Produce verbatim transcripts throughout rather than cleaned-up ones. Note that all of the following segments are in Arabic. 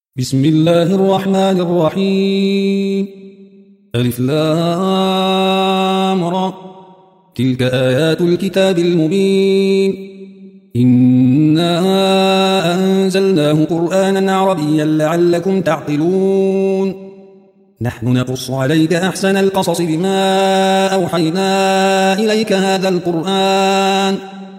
بسم الله الرحمن الرحيم. ألف لام را. تلك آيات الكتاب المبين. إنا أنزلناه قرآنا عربيا لعلكم تعقلون. نحن نقص عليك أحسن القصص بما أوحينا إليك هذا القرآن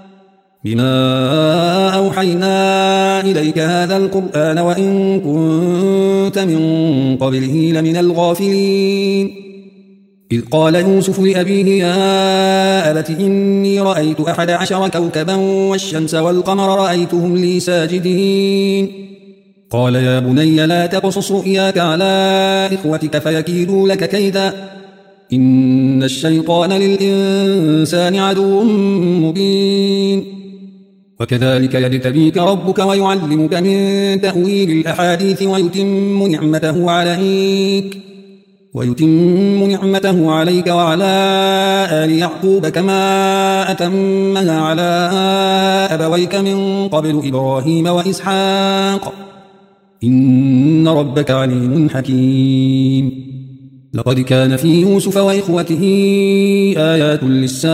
بما أوحينا إليك هذا القرآن وإن كنت من قبله لمن الغافلين. إذ قال يوسف لأبيه يا أبت إني رأيت أحد عشر كوكبا والشمس والقمر رأيتهم لي ساجدين. قال يا بني لا تقصص رؤياك على إخوتك فيكيدوا لك كيدا إن الشيطان للإنسان عدو مبين. وكذلك يجتبيك ربك ويعلمك من تأويل الأحاديث ويتم نعمته عليك ويتم نعمته عليك وعلى آل يعقوب كما أتمها على أبويك من قبل إبراهيم وإسحاق إن ربك عليم حكيم. لقد كان في يوسف وإخوته آيات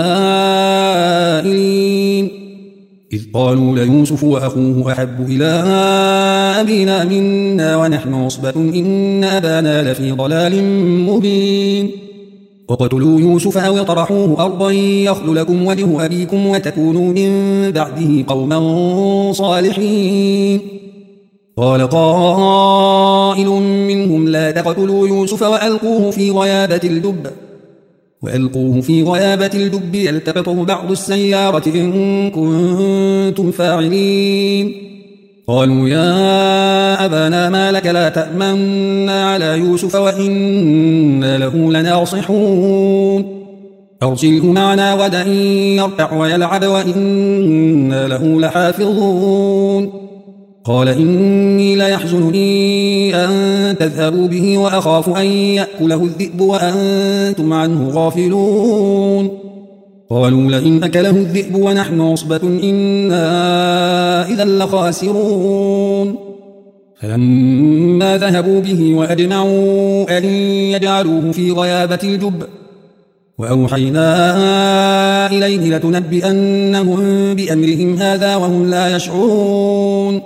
للسائلين إذ قالوا ليوسف وأخوه أحب إلى أبينا منا ونحن عصبة إن أبانا لفي ضلال مبين. وقتلوا يوسف أو اطرحوه أرضا يخل لكم وجه أبيكم وتكونوا من بعده قوما صالحين. قال قائل منهم لا تقتلوا يوسف وألقوه في غيابة الجب وألقوه في غيابة الجب يلتقطه بعض السيارة إن كنتم فاعلين. قالوا يا أبانا ما لك لا تأمنا على يوسف وإنا له لناصحون أرسله معنا غدا يرتع ويلعب وإنا له لحافظون. قال إني ليحزنني أن تذهبوا به وأخاف أن يأكله الذئب وأنتم عنه غافلون. قالوا لئن أكله الذئب ونحن عصبة إنا إذا لخاسرون. فلما ذهبوا به وأجمعوا أن يجعلوه في غيابة الجب وأوحينا إليه لتنبئنهم بأمرهم هذا وهم لا يشعرون.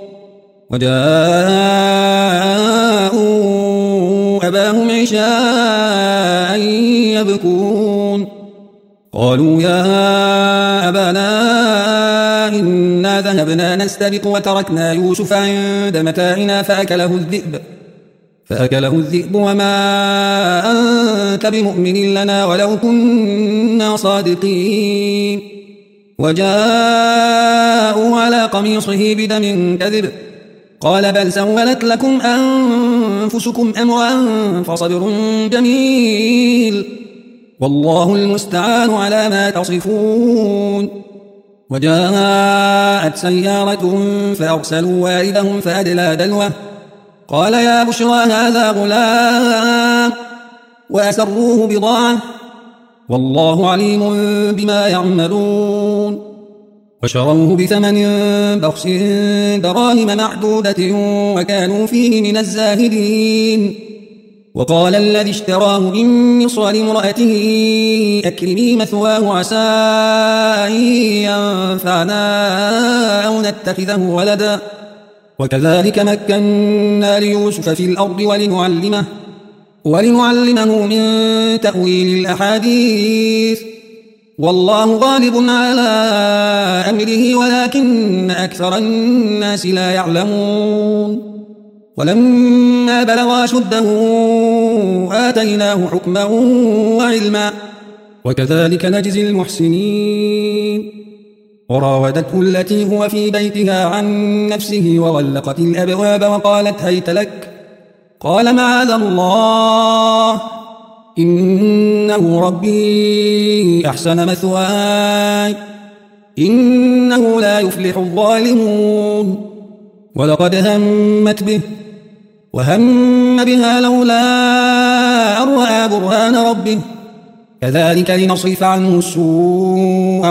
وجاءوا أباهم عشاء يبكون. قالوا يا أبانا إنا ذهبنا نستبق وتركنا يوسف عند متاعنا فأكله الذئب فأكله الذئب وما أنت بمؤمن لنا ولو كنا صادقين. وجاءوا على قميصه بدم كذب قال بل سولت لكم أنفسكم أمرا فصبر جميل والله المستعان على ما تصفون. وجاءت سيارة فأرسلوا واردهم فأدلى دلوه قال يا بشرى هذا غلام وأسروه بضاعة والله عليم بما يعملون. وشروه بثمن بخس دراهم معدودة وكانوا فيه من الزاهدين. وقال الذي اشتراه من مصر لامرأته أكرمي مثواه عسى أن ينفعنا أو نتخذه ولدا وكذلك مكنا ليوسف في الأرض ولنعلمه, ولنعلمه من تأويل الأحاديث والله غالب على أمره ولكن أكثر الناس لا يعلمون. ولما بلغ أشده آتيناه حكما وعلما وكذلك نجزي المحسنين. وراودته التي هو في بيتها عن نفسه وغلقت الأبواب وقالت هيت لك قال معاذ الله إنه ربي أحسن مثواي إنه لا يفلح الظالمون. ولقد همت به وهم بها لولا أن رأى برهان ربه كذلك لنصرف عنه السوء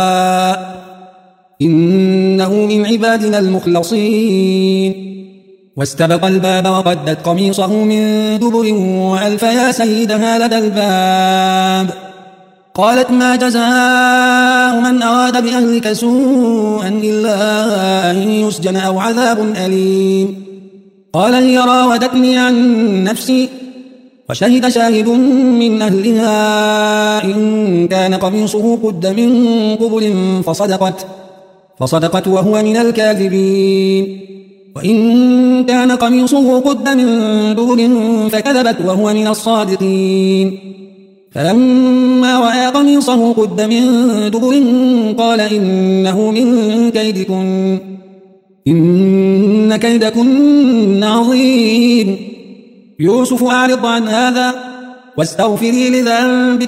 والفحشاء إنه من عبادنا المخلصين. واستبق الباب وقدت قميصه من دبر وألف يا سيدها لدى الباب. قالت ما جزاء من أراد بأهلك سوءا إلا أن يسجن أو عذاب أليم. قال هي راودتني عن نفسي وشهد شاهد من أهلها إن كان قميصه قد من قبل فصدقت, فصدقت وهو من الكاذبين، وإن كان قميصه قد من دبر فكذبت وهو من الصادقين. فلما رأى قميصه قد من دبر قال إنه من كيدكن إن كيدكن عظيم. يوسف أعرض عن هذا واستغفري لذنبك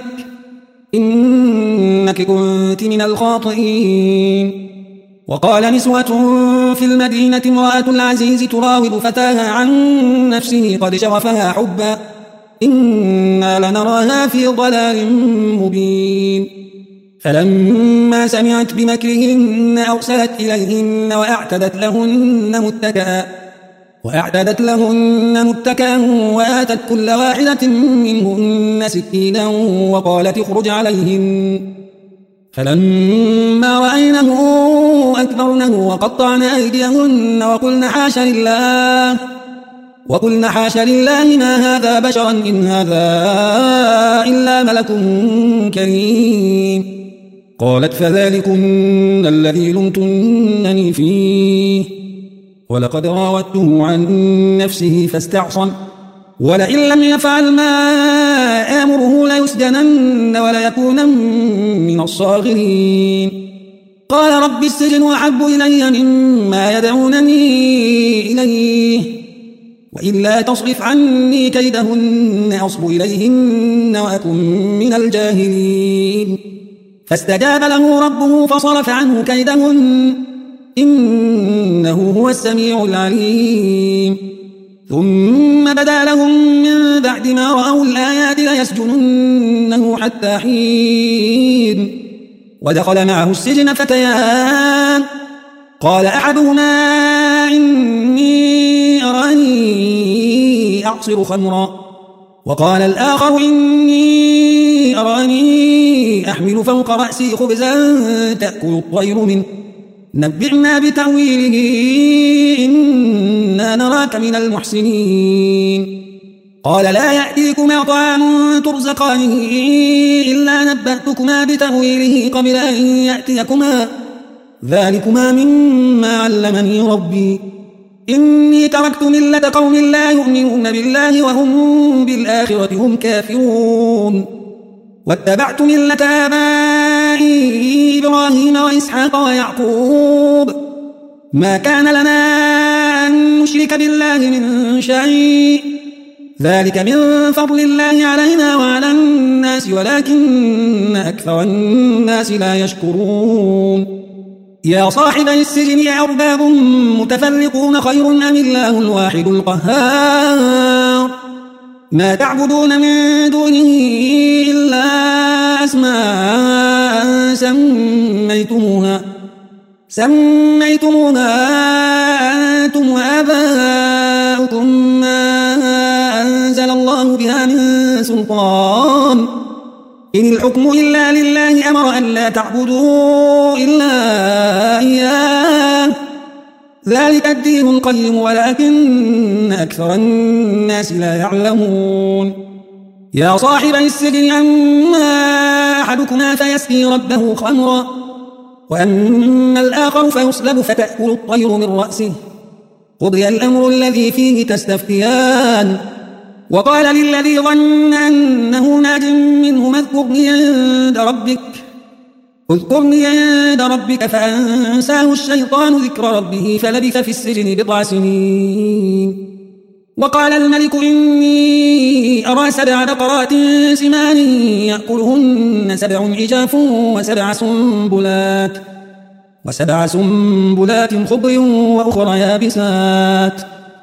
إنك كنت من الخاطئين. وقال نسوة في المدينة امرأة العزيز تراود فتاها عن نفسه قد شغفها حبا إنا لنراها في ضلال مبين. فلما سمعت بمكرهن أرسلت إليهن وأعتدت لهن متكئا وأعتدت لهن متكئا وآتت كل واحدة منهن سكينا وقالت اخرج عليهن. فلما رأينه أكبرنه وقطعن أيديهن وقلن حاش لله وقلن حاش لله ما هذا بشرا إن هذا إلا ملك كريم. قالت فذلكن الذي لمتنني فيه ولقد راودته عن نفسه فاستعصم ولئن لم يفعل ما آمره ليسجنن وليكونن من الصاغرين. قال رب السجن أحب إلي مما يدعونني إليه وإلا تصرف عني كيدهن أصب إليهن وأكن من الجاهلين. فاستجاب له ربه فصرف عنه كيدهن إنه هو السميع العليم. ثم بدا لهم من بعد ما رأوا الآيات ليسجننه حتى حين. ودخل معه السجن فتيان قال أحدهما إني أراني أعصر خمرا وقال الآخر إني أراني أحمل فوق رأسي خبزا تأكل الطير منه نبئنا بتأويله إنا نراك من المحسنين. قال لا يأتيكما طعام ترزقانه إلا نبأتكما بتأويله قبل أن يأتيكما ذلكما مما علمني ربي إني تركت ملة قوم لا يؤمنون بالله وهم بالآخرة هم كافرون واتبعت ملة آبائي إبراهيم وإسحاق ويعقوب ما كان لنا أن نشرك بالله من شيء ذلك من فضل الله علينا وعلى الناس ولكن أكثر الناس لا يشكرون. يا صاحبي السجن أأرباب متفرقون خير أم الله الواحد القهار ما تعبدون من دونه إلا أسماء سميتموها سميتموها أنتم وآباؤكم ما أنزل الله بها من سلطان إن الحكم إلا لله أمر أن لا تعبدوا إلا إياه ذلك الدين القيم ولكن أكثر الناس لا يعلمون. يا صاحبي السجن أما أحدكما فيسقي ربه خمرا وأما الآخر فيصلب فتأكل الطير من رأسه قضي الأمر الذي فيه تستفتيان. وقال للذي ظن أنه ناج منهما اذكرني عند ربك اذكرني عند ربك فأنساه الشيطان ذكر ربه فلبث في السجن بضع سنين. وقال الملك إني أرى سبع بقرات سمان يأكلهن سبع عجاف وسبع سنبلات وسبع سنبلات خضر وأخرى يابسات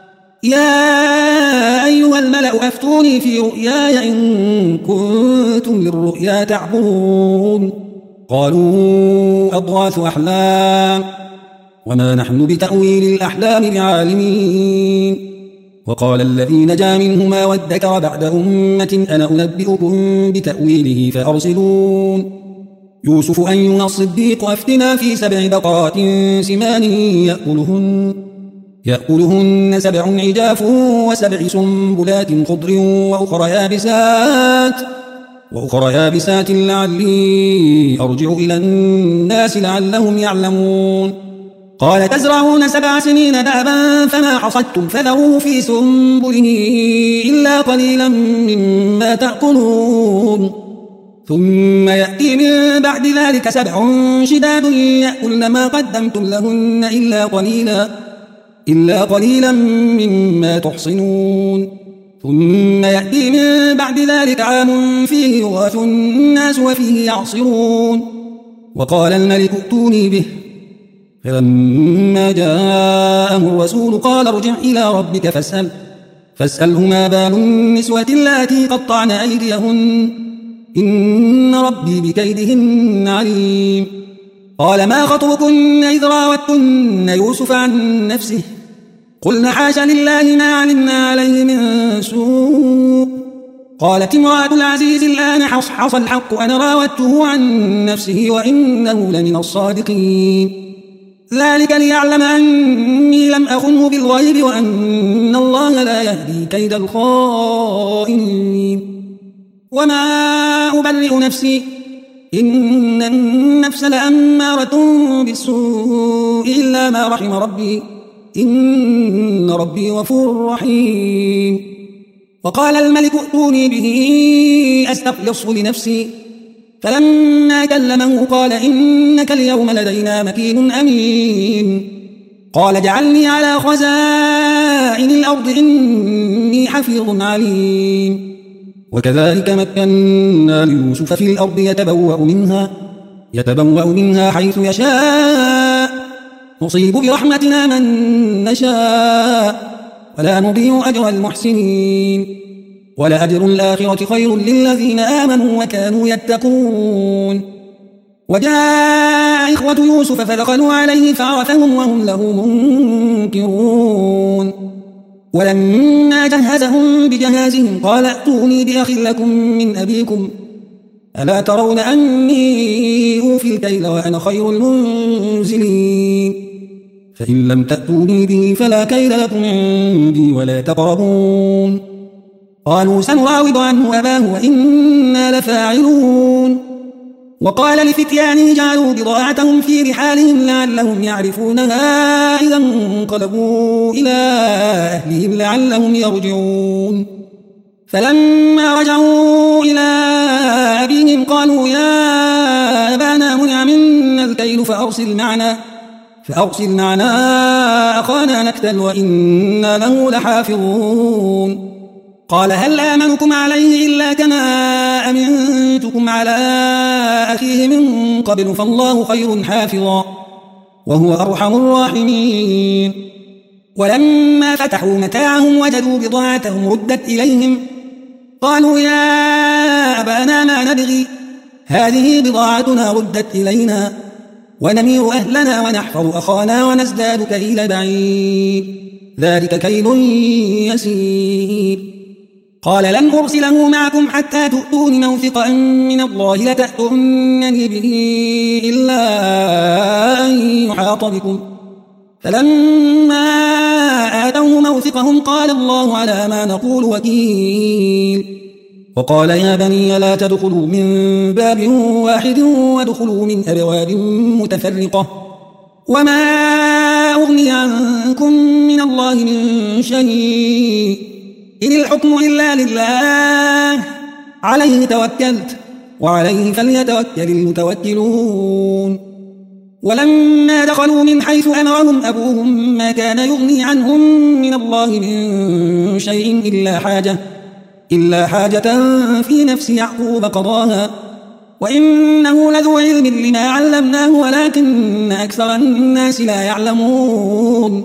يا أيها الملأ أفتوني في رؤياي إن كنتم للرؤيا تعبرون. قالوا أضغاث أحلام وما نحن بتأويل الأحلام بعالمين. وقال الذي نجا منهما وادكر بعد أمة أنا أنبئكم بتأويله فأرسلون. يوسف أيها الصديق أفتنا في سبع بقرات سمان يأكلهن, يأكلهن سبع عجاف وسبع سنبلات خضر وأخرى يابسات وأخرى يابسات لعلي أرجع إلى الناس لعلهم يعلمون. قال تزرعون سبع سنين دابا فما حصدتم فذروه في سنبله إلا قليلا مما تأكلون ثم يأتي من بعد ذلك سبع شداد يأكلن ما قدمتم لهن إلا قليلا, إلا قليلا مما تحصنون ثم يأتي من بعد ذلك عام فيه يغاث الناس وفيه يعصرون. وقال الملك ائتوني به فلما جاءه الرسول قال ارجع إلى ربك فاسأل فاسأله ما بال النسوة اللاتي قطعن أيديهن إن ربي بكيدهن عليم. قال ما خطبكن إذ راوتن يوسف عن نفسه قلنا حاش لله ما علمنا عليه من سوء. قالت امرأة العزيز الآن حصحص الحق أنا راودته عن نفسه وإنه لمن الصادقين. ذلك ليعلم أني لم أخنه بالغيب وأن الله لا يهدي كيد الخائنين. وما أبرئ نفسي إن النفس لأمارة بالسوء إلا ما رحم ربي إن ربي غفور رحيم. وقال الملك ائتوني به أستخلصه لنفسي فلما كلمه قال إنك اليوم لدينا مكين أمين. قال اجعلني على خزائن الأرض إني حفيظ عليم. وكذلك مكنا ليوسف في الأرض يتبوأ منها, يتبوأ منها حيث يشاء نصيب برحمتنا من نشاء ولا نضيع أجر المحسنين ولأجر الآخرة خير للذين آمنوا وكانوا يتقون. وجاء إخوة يوسف فدخلوا عليه فعرفهم وهم له منكرون. ولما جهزهم بجهازهم قال ائتوني بأخ لكم من أبيكم ألا ترون أني أوفي الكيل وأنا خير المنزلين فإن لم تأتوني به فلا كيل لكم عندي ولا تقربون. قالوا سنراود عنه أباه وإنا لفاعلون. وقال لفتيانه جعلوا بضاعتهم في رحالهم لعلهم يعرفونها إذا انقلبوا إلى أهلهم لعلهم يرجعون. فلما رجعوا إلى أبيهم قالوا يا أبانا منع منا الكيل فأرسل معنا فأرسل معنا أخانا نكتل وإنا له لحافظون. قال هل آمنكم عليه إلا كما أمنتكم على أخيه من قبل فالله خير حافظا وهو أرحم الراحمين. ولما فتحوا متاعهم وجدوا بضاعتهم ردت إليهم قالوا يا أبانا ما نبغي هذه بضاعتنا ردت إلينا ونمير أهلنا ونحفظ أخانا ونزداد كيل بعيد ذلك كيل يسير. قال لن أرسله معكم حتى تؤتون موثقا من الله لتأتونني به إلا أن يحاط بكم. فلما آتوه موثقهم قال الله على ما نقول وكيل. وقال يا بني لا تدخلوا من باب واحد وادخلوا من أبواب متفرقة وما أغني عنكم من الله من شيء إن الحكم إلا لله عليه توكلت وعليه فليتوكل المتوكلون. ولما دخلوا من حيث أمرهم أبوهم ما كان يغني عنهم من الله من شيء إلا حاجة إلا حاجة في نفس يعقوب قضاها وإنه لذو علم لما علمناه ولكن أكثر الناس لا يعلمون.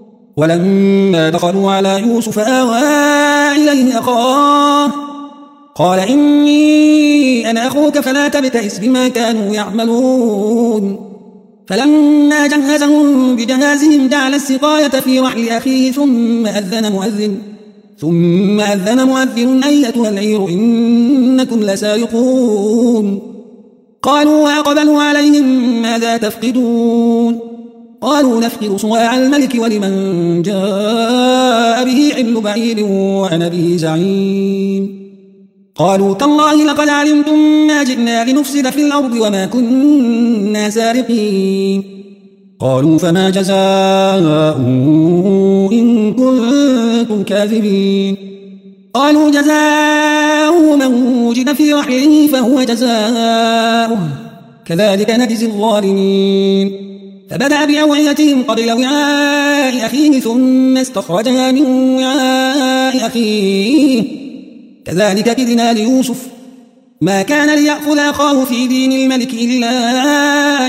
ولما دخلوا على يوسف آوى إليه أخاه قال إني أنا أخوك فلا تبتئس بما كانوا يعملون فلما جهزهم بجهازهم جعل السقاية في رحل أخيه ثم أذن مؤذن ثم أذن مؤذن أيتها العير إنكم لسارقون. قالوا وأقبلوا عليهم ماذا تفقدون؟ قالوا نفقد صواع الملك ولمن جاء به حمل بعير وأنا به زعيم. قالوا تالله لقد علمتم ما جئنا لنفسد في الأرض وما كنا سارقين. قالوا فما جزاؤه إن كنتم كاذبين؟ قالوا جزاؤه من وجد في رحله فهو جزاؤه كذلك نجزي الظالمين. فبدأ بأوعيتهم قبل وعاء أخيه ثم استخرجها من وعاء أخيه كذلك كدنا ليوسف ما كان ليأخذ أخاه في دين الملك إلا أن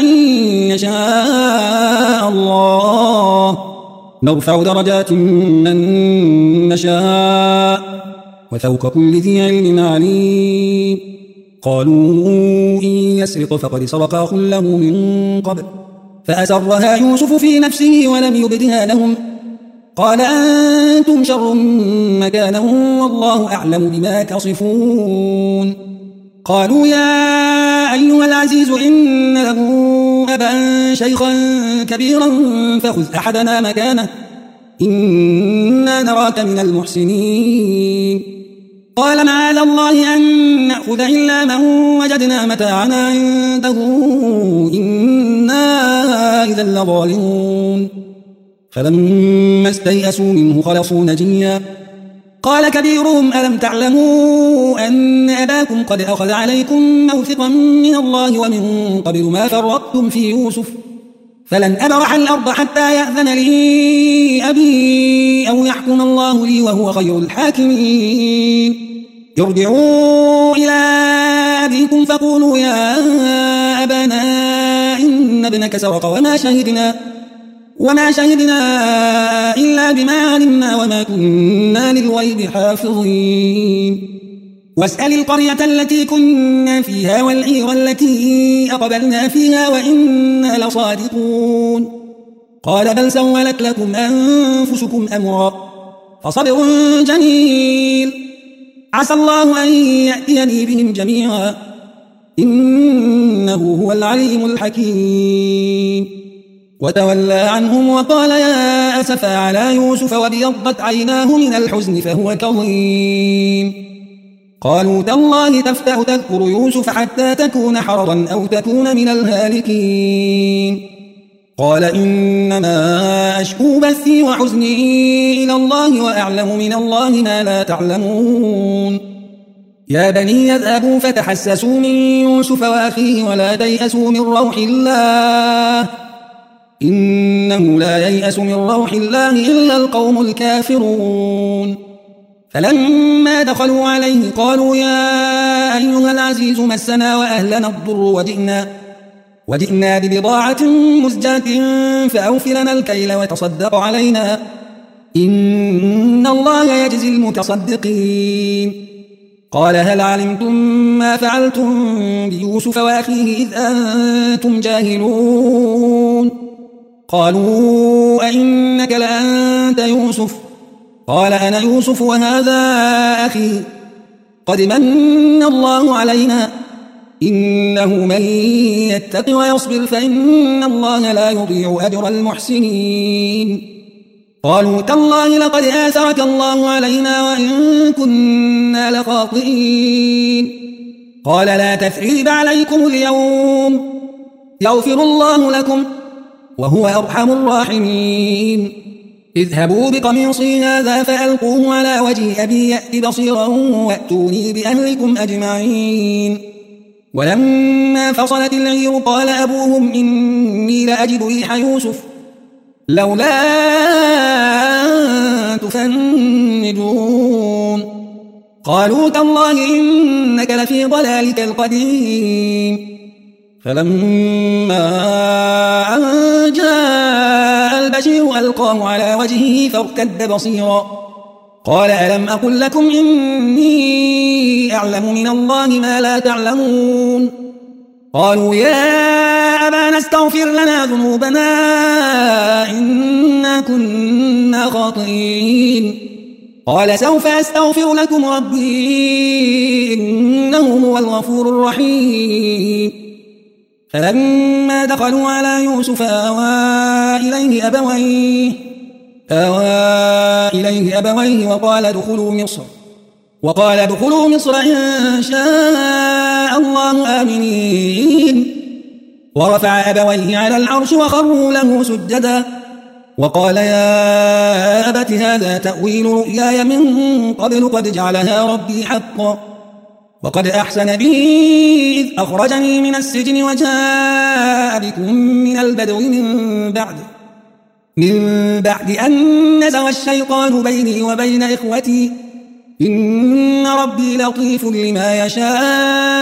يشاء الله نرفع درجات من نشاء وفوق كل ذي علم عليم. قالوا إن يسرق فقد سرق أخ له من قبل فأسرها يوسف في نفسه ولم يبدها لهم قال أنتم شر مكانا والله أعلم بما تصفون. قالوا يا أيها العزيز إن له أبا شيخا كبيرا فخذ أحدنا مكانه إنا نراك من المحسنين. قال معاذ الله أن نأخذ إلا من وجدنا متاعنا عنده إنا إذا لظالمون. فلما استيئسوا منه خلصوا نجيا قال كبيرهم ألم تعلموا أن أباكم قد أخذ عليكم موثقا من الله ومن قبل ما فرطتم في يوسف فلن أبرح الأرض حتى يأذن لي أبي أو يحكم الله لي وهو خير الحاكمين. ارجعوا إلى أبيكم فقولوا يا أبانا إن ابنك سرق وما شهدنا وما شهدنا إلا بما علمنا وما كنا للغيب حافظين. واسأل القرية التي كنا فيها والعير التي أقبلنا فيها وإنا لصادقون. قال بل سولت لكم أنفسكم أمرا فصبر جميل عسى الله أن يأتيني بهم جميعا إنه هو العليم الحكيم. وتولى عنهم وقال يا أسفا على يوسف وابيضت عيناه من الحزن فهو كظيم. قالوا تالله تفتأ تذكر يوسف حتى تكون حرضا أو تكون من الهالكين. قال إنما أشكو بثي وحزني إلى الله وأعلم من الله ما لا تعلمون. يا بني اذهبوا فتحسسوا من يوسف وأخيه ولا تيأسوا من روح الله إنه لا ييأس من روح الله إلا القوم الكافرون. فلما دخلوا عليه قالوا يا أيها العزيز مسنا وأهلنا الضر وجئنا, وجئنا ببضاعة مزجاة فأوف لنا الكيل وتصدق علينا إن الله يجزي المتصدقين. قال هل علمتم ما فعلتم بيوسف وأخيه إذ أنتم جاهلون؟ قالوا أئنك لأنت يوسف؟ قال أنا يوسف وهذا أخي قد من الله علينا إنه من يتق ويصبر فإن الله لا يضيع أجر المحسنين. قالوا تالله لقد آثرك الله علينا وإن كنا لخاطئين. قال لا تثريب عليكم اليوم يغفر الله لكم وهو أرحم الراحمين. اذهبوا بقميصي هذا فألقوه على وجه أبي يأت بصيرا وأتوني بأهلكم أجمعين. ولما فصلت العير قال أبوهم إني لأجد ريح يوسف لولا أن تفندون. قالوا تالله إنك لفي ضلالك القديم. فلما أن جاء البشير ألقاه على وجهه فارتد بصيرا قال ألم أقل لكم إني أعلم من الله ما لا تعلمون؟ قالوا يا أبانا استغفر لنا ذنوبنا إنا كنا خاطئين قال سوف أستغفر لكم ربي إنه هو الغفور الرحيم فلما دخلوا على يوسف آوى إليه أبويه آوى إليه أبويه وقال ادخلوا مصر وقال ادخلوا مصر إن شاء الله آمنين ورفع أبويه على العرش وخروا له سجدا وقال يا أبت هذا تأويل رؤياي من قبل قد جعلها ربي حقا وقد أحسن بي إذ أخرجني من السجن وجاء بكم من البدو من بعد من بعد أن نزغ الشيطان بيني وبين إخوتي إن ربي لطيف لما يشاء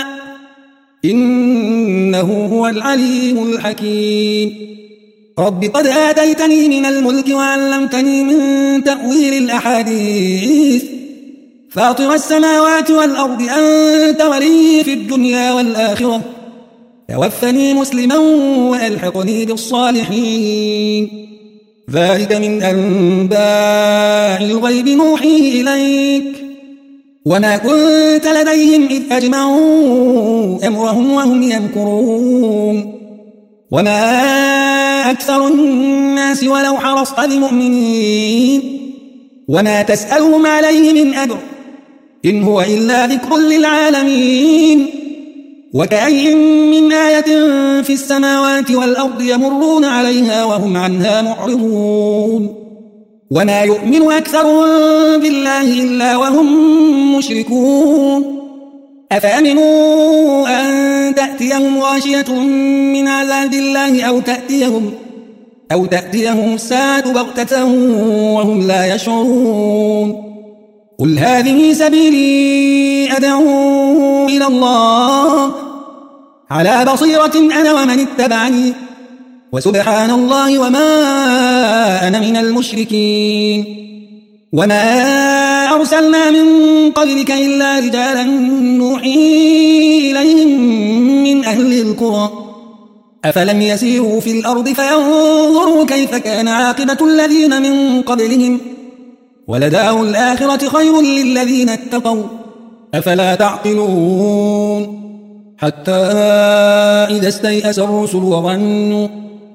إنه هو العليم الحكيم رب قد آتيتني من الملك وعلمتني من تأويل الأحاديث فاطر السماوات والأرض أنت ولي في الدنيا والآخرة توفني مسلما وألحقني بالصالحين ذلك من أنباء الغيب نوحيه إليك وما كنت لديهم إذ أجمعوا أمرهم وهم يمكرون وما أكثر الناس ولو حرصت بمؤمنين وما تسألهم عليه من أجر إن هو إلا ذكر للعالمين وكأي من آية في السماوات والأرض يمرون عليها وهم عنها معرضون وما يؤمن أكثرهم بالله إلا وهم مشركون أفأمنوا أن تأتيهم غاشية من عذاب الله أو تأتيهم أو تأتيهم الساعة بغتة وهم لا يشعرون قل هذه سبيلي أدعو إلى الله على بصيرة أنا ومن اتبعني وسبحان الله وما أنا من المشركين وما أرسلنا من قبلك إلا رجالا نوحي إليهم من أهل القرى أفلم يسيروا في الأرض فينظروا كيف كان عاقبة الذين من قبلهم ولدار الآخرة خير للذين اتقوا أفلا تعقلون حتى إذا استيأس الرسل وظنوا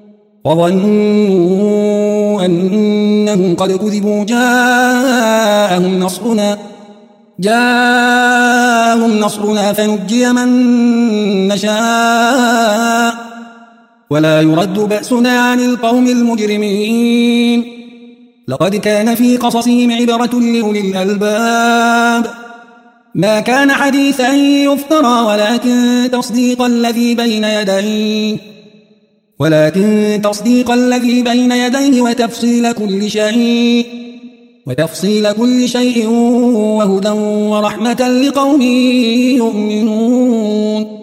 وظنوا أنهم قد كذبوا جاءهم نصرنا جاءهم نصرنا فنجي من نشاء ولا يرد بأسنا عن القوم المجرمين لقد كان في قصصهم عبرة لأولي الألباب ما كان حديثا يفترى ولكن تصديق الذي بين يديه ولكن تصديق الذي بين يديه وتفصيل كل شيء وتفصيل كل شيء وهدى ورحمة لقوم يؤمنون